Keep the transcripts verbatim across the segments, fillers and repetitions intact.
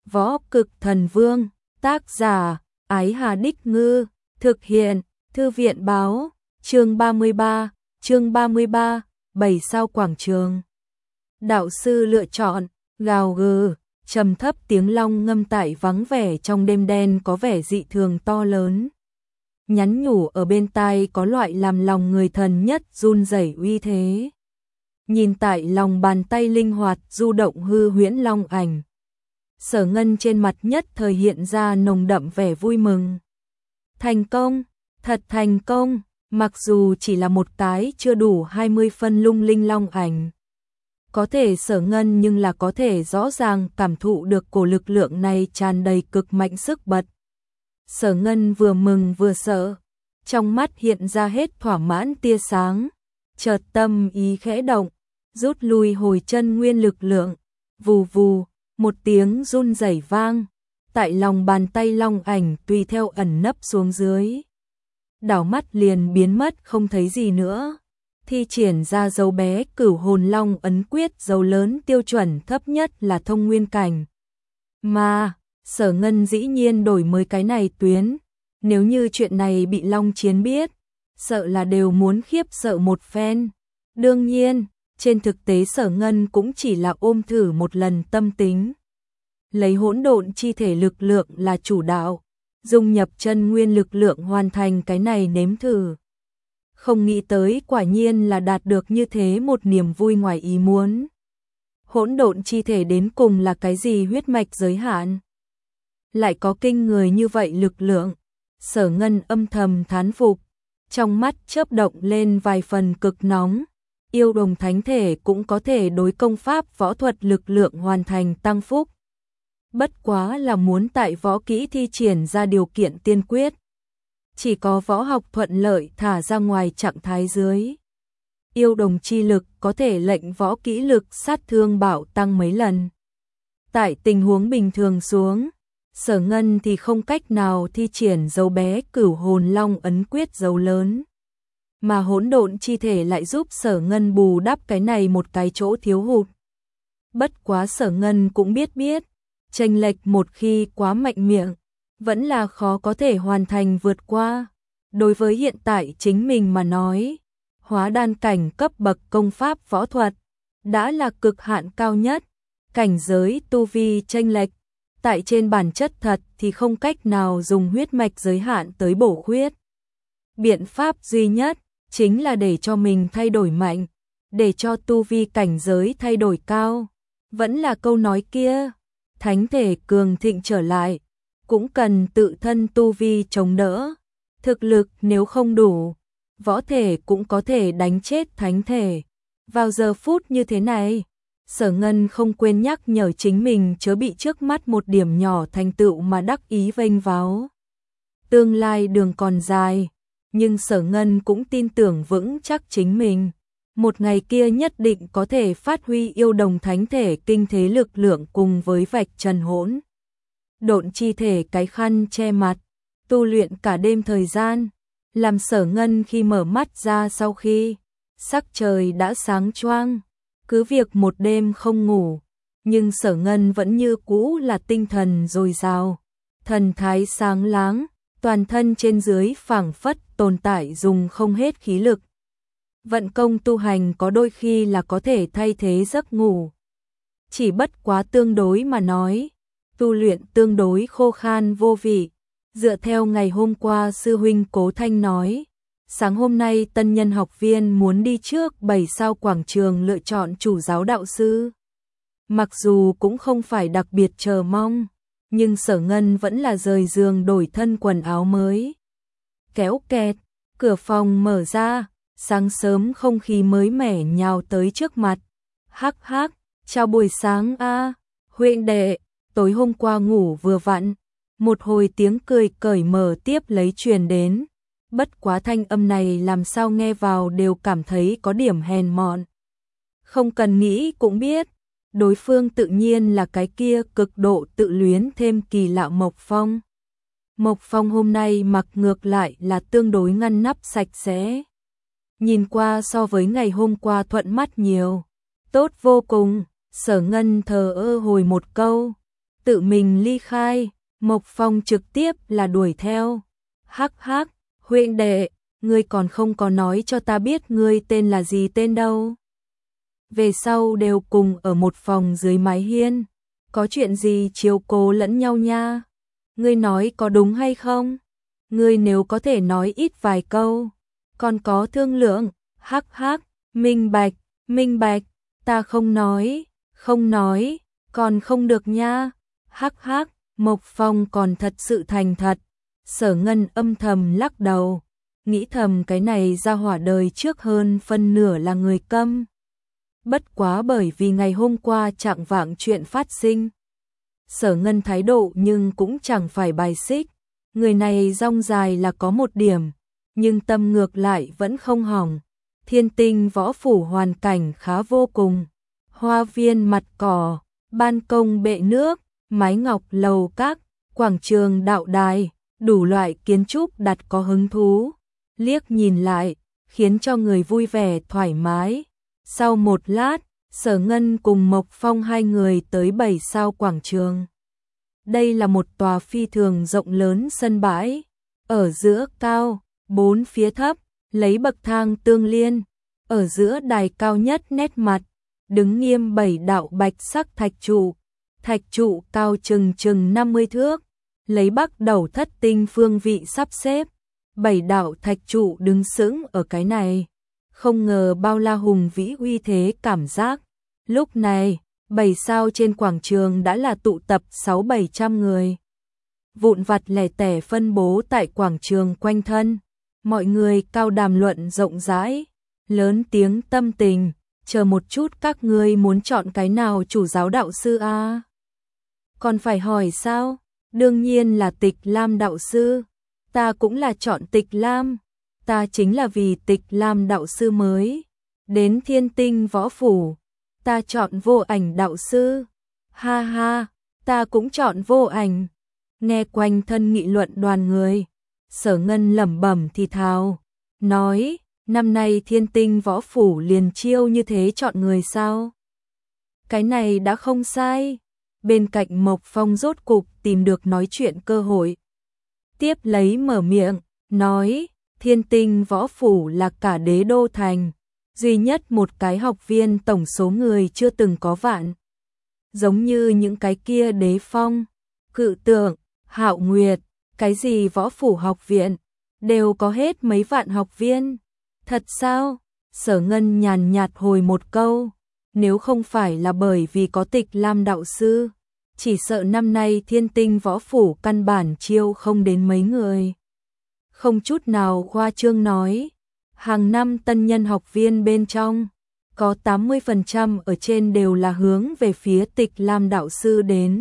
Võ Cực Thần Vương, tác giả, Ái Hà Đích Ngư, thực hiện, Thư viện Báo, chương ba mươi ba, chương ba mươi ba, bảy sao quảng trường. Đạo sư lựa chọn, gào gừ, trầm thấp tiếng long ngâm tại vắng vẻ trong đêm đen có vẻ dị thường to lớn. Nhắn nhủ ở bên tai có loại làm lòng người thần nhất run rẩy uy thế. Nhìn tại lòng bàn tay linh hoạt du động hư huyễn long ảnh. Sở Ngân trên mặt nhất thời hiện ra nồng đậm vẻ vui mừng. Thành công, thật thành công, mặc dù chỉ là một cái chưa đủ hai mươi phân lung linh long ảnh. Có thể Sở Ngân nhưng là có thể rõ ràng cảm thụ được cổ lực lượng này tràn đầy cực mạnh sức bật. Sở Ngân vừa mừng vừa sợ, trong mắt hiện ra hết thỏa mãn tia sáng, chợt tâm ý khẽ động, rút lui hồi chân nguyên lực lượng, vù vù, một tiếng run rẩy vang, tại lòng bàn tay long ảnh tùy theo ẩn nấp xuống dưới. Đảo mắt liền biến mất không thấy gì nữa, thi triển ra dấu bé cửu hồn long ấn quyết dấu lớn tiêu chuẩn thấp nhất là thông nguyên cảnh. Mà, Sở Ngân dĩ nhiên đổi mới cái này tuyến, nếu như chuyện này bị Long Chiến biết, sợ là đều muốn khiếp sợ một phen. Đương nhiên, trên thực tế Sở Ngân cũng chỉ là ôm thử một lần tâm tính. Lấy hỗn độn chi thể lực lượng là chủ đạo, dung nhập chân nguyên lực lượng hoàn thành cái này nếm thử. Không nghĩ tới quả nhiên là đạt được như thế một niềm vui ngoài ý muốn. Hỗn độn chi thể đến cùng là cái gì huyết mạch giới hạn? Lại có kinh người như vậy lực lượng. Sở Ngân âm thầm thán phục, trong mắt chớp động lên vài phần cực nóng. Yêu đồng thánh thể cũng có thể đối công pháp võ thuật lực lượng hoàn thành tăng phúc. Bất quá là muốn tại võ kỹ thi triển ra điều kiện tiên quyết. Chỉ có võ học thuận lợi thả ra ngoài trạng thái dưới. Yêu đồng chi lực có thể lệnh võ kỹ lực sát thương bạo tăng mấy lần. Tại tình huống bình thường xuống, Sở Ngân thì không cách nào thi triển dấu bé cửu hồn long ấn quyết dấu lớn. Mà hỗn độn chi thể lại giúp Sở Ngân bù đắp cái này một cái chỗ thiếu hụt. Bất quá Sở Ngân cũng biết biết, chênh lệch một khi quá mạnh miệng, vẫn là khó có thể hoàn thành vượt qua. Đối với hiện tại chính mình mà nói, hóa đan cảnh cấp bậc công pháp võ thuật, đã là cực hạn cao nhất, cảnh giới tu vi chênh lệch. Tại trên bản chất thật thì không cách nào dùng huyết mạch giới hạn tới bổ khuyết. Biện pháp duy nhất chính là để cho mình thay đổi mạnh, để cho tu vi cảnh giới thay đổi cao. Vẫn là câu nói kia, thánh thể cường thịnh trở lại, cũng cần tự thân tu vi chống đỡ. Thực lực nếu không đủ, võ thể cũng có thể đánh chết thánh thể. Vào giờ phút như thế này, Sở Ngân không quên nhắc nhở chính mình chớ bị trước mắt một điểm nhỏ thành tựu mà đắc ý vênh váo. Tương lai đường còn dài, nhưng Sở Ngân cũng tin tưởng vững chắc chính mình. Một ngày kia nhất định có thể phát huy yêu đồng thánh thể kinh thế lực lượng cùng với vạch trần hỗn độn chi thể cái khăn che mặt, tu luyện cả đêm thời gian, làm Sở Ngân khi mở mắt ra sau khi sắc trời đã sáng choang. Cứ việc một đêm không ngủ, nhưng Sở Ngân vẫn như cũ là tinh thần dồi dào, thần thái sáng láng, toàn thân trên dưới phảng phất tồn tại dùng không hết khí lực. Vận công tu hành có đôi khi là có thể thay thế giấc ngủ. Chỉ bất quá tương đối mà nói, tu luyện tương đối khô khan vô vị. Dựa theo ngày hôm qua sư huynh Cố Thanh nói, sáng hôm nay tân nhân học viên muốn đi trước bảy sao quảng trường lựa chọn chủ giáo đạo sư. Mặc dù cũng không phải đặc biệt chờ mong, nhưng Sở Ngân vẫn là rời giường đổi thân quần áo mới. Kéo kẹt, cửa phòng mở ra, sáng sớm không khí mới mẻ nhào tới trước mặt. Hắc hắc, chào buổi sáng a, huynh đệ, tối hôm qua ngủ vừa vặn. Một hồi tiếng cười cởi mở tiếp lấy truyền đến. Bất quá thanh âm này làm sao nghe vào đều cảm thấy có điểm hèn mọn. Không cần nghĩ cũng biết, đối phương tự nhiên là cái kia cực độ tự luyến thêm kỳ lạ Mộc Phong. Mộc Phong hôm nay mặc ngược lại là tương đối ngăn nắp sạch sẽ. Nhìn qua so với ngày hôm qua thuận mắt nhiều. Tốt vô cùng, Sở Ngân thờ ơ hồi một câu. tự mình ly khai, Mộc Phong trực tiếp là đuổi theo. Hắc hắc, huynh đệ, ngươi còn không có nói cho ta biết ngươi tên là gì tên đâu. Về sau đều cùng ở một phòng dưới mái hiên, có chuyện gì chiếu cố lẫn nhau nha. Ngươi nói có đúng hay không? Ngươi nếu có thể nói ít vài câu, còn có thương lượng. Hắc hắc, minh bạch, minh bạch, ta không nói, không nói, còn không được nha. Hắc hắc, Mộc Phong còn thật sự thành thật. Sở Ngân âm thầm lắc đầu, nghĩ thầm cái này ra hỏa đời trước hơn phân nửa là người câm. Bất quá bởi vì ngày hôm qua chạng vạng chuyện phát sinh, Sở Ngân thái độ nhưng cũng chẳng phải bài xích. Người này rong dài là có một điểm, nhưng tâm ngược lại vẫn không hỏng. Thiên Tinh võ phủ hoàn cảnh khá vô cùng. Hoa viên mặt cỏ, ban công bệ nước, mái ngọc lầu các, quảng trường đạo đài, đủ loại kiến trúc đặt có hứng thú. Liếc nhìn lại, khiến cho người vui vẻ thoải mái. Sau một lát, Sở Ngân cùng Mộc Phong hai người tới bảy sao quảng trường. Đây là một tòa phi thường rộng lớn sân bãi, ở giữa cao, bốn phía thấp, lấy bậc thang tương liên, ở giữa đài cao nhất nét mặt, đứng nghiêm bảy đạo bạch sắc thạch trụ, thạch trụ cao chừng chừng năm mươi thước, lấy bắc đầu thất tinh phương vị sắp xếp, bảy đạo thạch trụ đứng sững ở cái này, không ngờ bao la hùng vĩ uy thế cảm giác. Lúc này, bảy sao trên quảng trường đã là tụ tập sáu bảy trăm người. Vụn vặt lẻ tẻ phân bố tại quảng trường quanh thân, mọi người cao đàm luận rộng rãi, lớn tiếng tâm tình, chờ một chút các ngươi muốn chọn cái nào chủ giáo đạo sư a? À? Còn phải hỏi sao? Đương nhiên là Tịch Lam đạo sư, ta cũng là chọn Tịch Lam, ta chính là vì Tịch Lam đạo sư mới đến Thiên Tinh võ phủ. Ta chọn Vô Ảnh đạo sư. Ha ha, ta cũng chọn Vô Ảnh. Nghe quanh thân nghị luận đoàn người, Sở Ngân lẩm bẩm thì thào, nói, năm nay Thiên Tinh võ phủ liền chiêu như thế chọn người sao? Cái này đã không sai. Bên cạnh Mộc Phong rốt cục tìm được nói chuyện cơ hội. Tiếp lấy mở miệng, nói, Thiên Tinh võ phủ là cả đế đô thành duy nhất một cái học viên tổng số người chưa từng có vạn. Giống như những cái kia Đế Phong, Cự Tượng, Hạo Nguyệt, cái gì võ phủ học viện, đều có hết mấy vạn học viên. Thật sao? Sở Ngân nhàn nhạt hồi một câu, nếu không phải là bởi vì có Tịch Lam đạo sư, chỉ sợ năm nay Thiên Tinh võ phủ căn bản chiêu không đến mấy người. Không chút nào khoa trương nói, hàng năm tân nhân học viên bên trong, có tám mươi phần trăm ở trên đều là hướng về phía Tịch Lam đạo sư đến.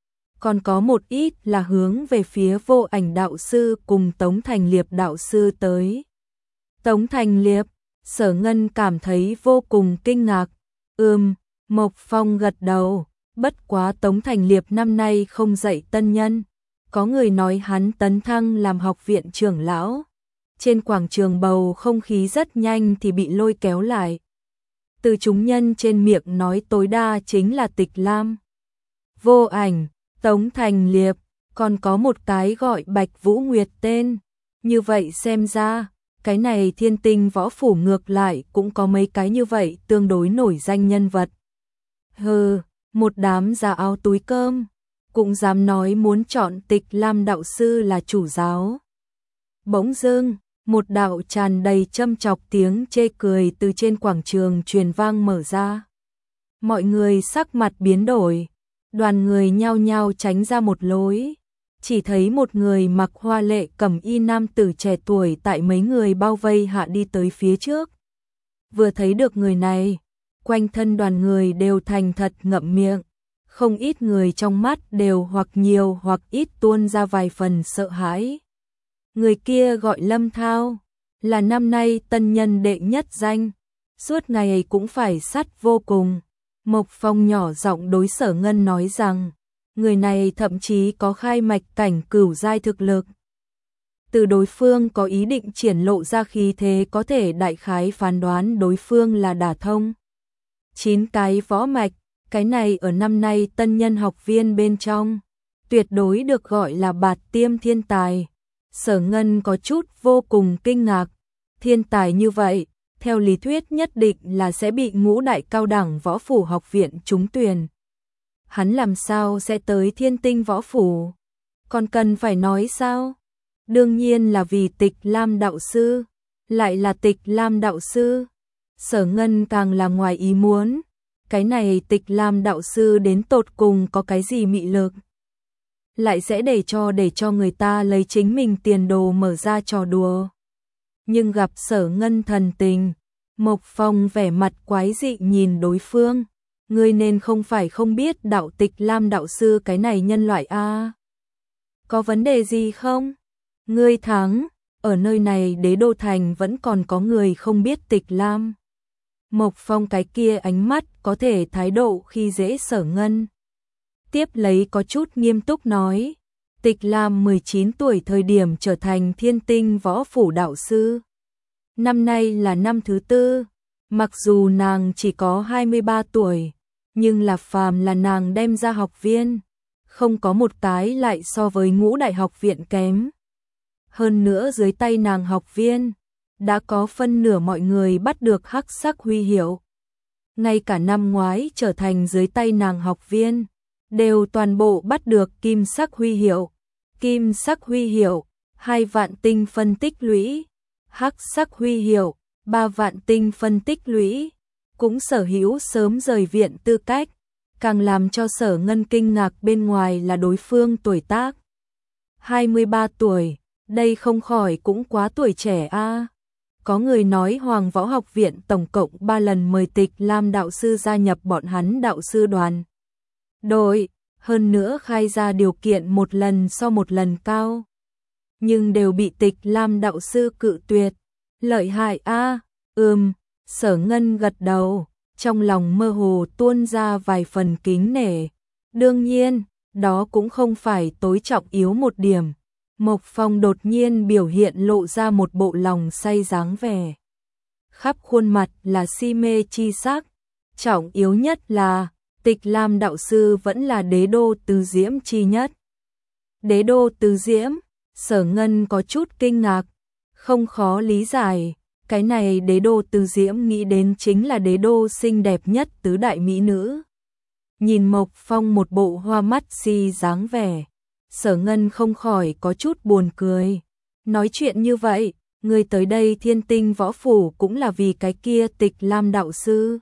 Còn có một ít là hướng về phía Vô Ảnh đạo sư cùng Tống Thành Liệp đạo sư tới. Tống Thành Liệp, Sở Ngân cảm thấy vô cùng kinh ngạc. Ừm, Mộc Phong gật đầu, bất quá Tống Thành Liệp năm nay không dạy tân nhân. Có người nói hắn tấn thăng làm học viện trưởng lão. Trên quảng trường bầu không khí rất nhanh thì bị lôi kéo lại. Từ chúng nhân trên miệng nói tối đa chính là Tịch Lam, Vô Ảnh, Tống Thành Liệp, còn có một cái gọi Bạch Vũ Nguyệt tên. Như vậy xem ra, cái này Thiên Tinh võ phủ ngược lại cũng có mấy cái như vậy tương đối nổi danh nhân vật. Hừ, một đám già áo túi cơm, cũng dám nói muốn chọn Tịch Lam đạo sư là chủ giáo. Bỗng dưng, một đạo tràn đầy châm chọc tiếng chê cười từ trên quảng trường truyền vang mở ra. Mọi người sắc mặt biến đổi, đoàn người nhao nhao tránh ra một lối. Chỉ thấy một người mặc hoa lệ cẩm y nam tử trẻ tuổi tại mấy người bao vây hạ đi tới phía trước. Vừa thấy được người này, quanh thân đoàn người đều thành thật ngậm miệng. Không ít người trong mắt đều hoặc nhiều hoặc ít tuôn ra vài phần sợ hãi. Người kia gọi Lâm Thao, là năm nay tân nhân đệ nhất danh, suốt ngày ấy cũng phải sắt vô cùng. Mộc Phong nhỏ giọng đối Sở Ngân nói rằng, người này thậm chí có khai mạch cảnh cửu giai thực lực. Từ đối phương có ý định triển lộ ra khí thế có thể đại khái phán đoán đối phương là đả thông chín cái võ mạch, Cái này ở năm nay tân nhân học viên bên trong, tuyệt đối được gọi là bạt tiêm thiên tài. Sở Ngân có chút vô cùng kinh ngạc, thiên tài như vậy, theo lý thuyết nhất định là sẽ bị ngũ đại cao đẳng võ phủ học viện trúng tuyển. Hắn làm sao sẽ tới Thiên Tinh võ phủ? Còn cần phải nói sao? Đương nhiên là vì Tịch Lam đạo sư, lại là Tịch Lam đạo sư. Sở Ngân càng là ngoài ý muốn, cái này Tịch Lam đạo sư đến tột cùng có cái gì mị lực? Lại sẽ để cho để cho người ta lấy chính mình tiền đồ mở ra trò đùa. Nhưng gặp Sở Ngân thần tình, Mộc Phong vẻ mặt quái dị nhìn đối phương, ngươi nên không phải không biết đạo Tịch Lam đạo sư cái này nhân loại a? Có vấn đề gì không? Ngươi thắng, ở nơi này Đế Đô thành vẫn còn có người không biết Tịch Lam. Mộc Phong cái kia ánh mắt có thể thái độ khi dễ Sở Ngân. Tiếp lấy có chút nghiêm túc nói, Tịch Lam mười chín tuổi thời điểm trở thành Thiên Tinh võ phủ đạo sư. Năm nay là năm thứ tư, mặc dù nàng chỉ có hai mươi ba tuổi, nhưng là phàm là nàng đem ra học viên, không có một cái lại so với ngũ đại học viện kém. Hơn nữa dưới tay nàng học viên, đã có phân nửa mọi người bắt được hắc sắc huy hiệu. Ngay cả năm ngoái trở thành dưới tay nàng học viên, đều toàn bộ bắt được kim sắc huy hiệu. Kim sắc huy hiệu, hai vạn tinh phân tích lũy, hắc sắc huy hiệu, ba vạn tinh phân tích lũy, cũng sở hữu sớm rời viện tư cách. Càng làm cho Sở Ngân kinh ngạc bên ngoài là đối phương tuổi tác. hai mươi ba tuổi, đây không khỏi cũng quá tuổi trẻ a. Có người nói Hoàng Võ Học Viện tổng cộng ba lần mời Tịch Lam đạo sư gia nhập bọn hắn đạo sư đoàn đội, hơn nữa khai ra điều kiện một lần so một lần cao. Nhưng đều bị Tịch Lam đạo sư cự tuyệt. Lợi hại a. Ừm, Sở Ngân gật đầu, trong lòng mơ hồ tuôn ra vài phần kính nể. Đương nhiên, đó cũng không phải tối trọng yếu một điểm. Mộc Phong đột nhiên biểu hiện lộ ra một bộ lòng say dáng vẻ. Khắp khuôn mặt là si mê chi sắc. Trọng yếu nhất là, Tịch Lam đạo sư vẫn là Đế Đô Từ Diễm chi nhất. Đế Đô Từ Diễm, Sở Ngân có chút kinh ngạc, không khó lý giải. Cái này Đế Đô Từ Diễm nghĩ đến chính là đế đô xinh đẹp nhất tứ đại mỹ nữ. Nhìn Mộc Phong một bộ hoa mắt si dáng vẻ, Sở Ngân không khỏi có chút buồn cười. Nói chuyện như vậy, người tới đây Thiên Tinh võ phủ cũng là vì cái kia Tịch Lam đạo sư.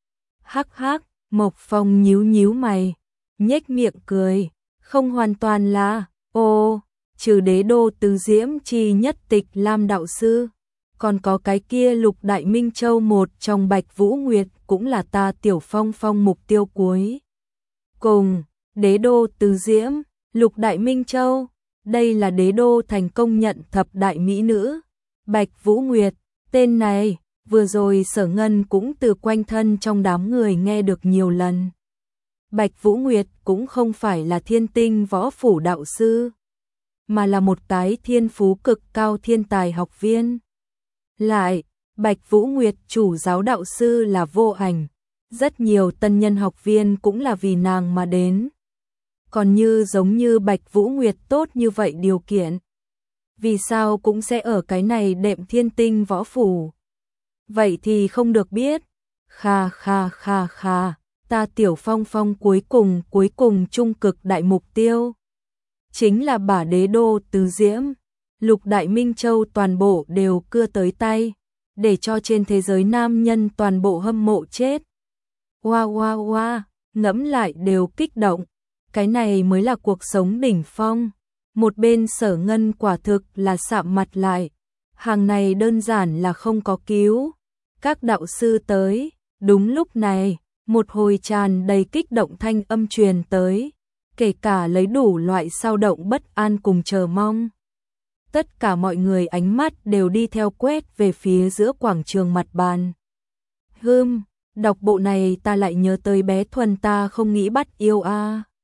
Hắc hắc, Mộc Phong nhíu nhíu mày, nhếch miệng cười, không hoàn toàn là, ô, trừ Đế Đô Từ Diễm chi nhất Tịch Lam đạo sư, còn có cái kia Lục Đại Minh Châu một trong Bạch Vũ Nguyệt cũng là ta Tiểu Phong Phong mục tiêu cuối. Cùng, Đế Đô Từ Diễm, Lục Đại Minh Châu, đây là Đế Đô thành công nhận thập đại mỹ nữ. Bạch Vũ Nguyệt, tên này, vừa rồi Sở Ngân cũng từ quanh thân trong đám người nghe được nhiều lần. Bạch Vũ Nguyệt cũng không phải là Thiên Tinh võ phủ đạo sư, mà là một cái thiên phú cực cao thiên tài học viên. Lại, Bạch Vũ Nguyệt chủ giáo đạo sư là Vô Ảnh, rất nhiều tân nhân học viên cũng là vì nàng mà đến. Còn như giống như Bạch Vũ Nguyệt tốt như vậy điều kiện, vì sao cũng sẽ ở cái này đệm Thiên Tinh võ phủ? Vậy thì không được biết. Kha kha kha kha, ta Tiểu Phong Phong cuối cùng cuối cùng trung cực đại mục tiêu chính là bả Đế Đô Từ Diễm, Lục Đại Minh Châu toàn bộ đều cưa tới tay, để cho trên thế giới nam nhân toàn bộ hâm mộ chết. Wow wow wow, ngẫm lại đều kích động, cái này mới là cuộc sống đỉnh phong. Một bên Sở Ngân quả thực là sạm mặt lại, hàng này đơn giản là không có cứu. Các đạo sư tới, đúng lúc này, một hồi tràn đầy kích động thanh âm truyền tới, kể cả lấy đủ loại sao động bất an cùng chờ mong. Tất cả mọi người ánh mắt đều đi theo quét về phía giữa quảng trường mặt bàn. Hừm, đọc bộ này ta lại nhớ tới bé Thuần ta không nghĩ bắt yêu a.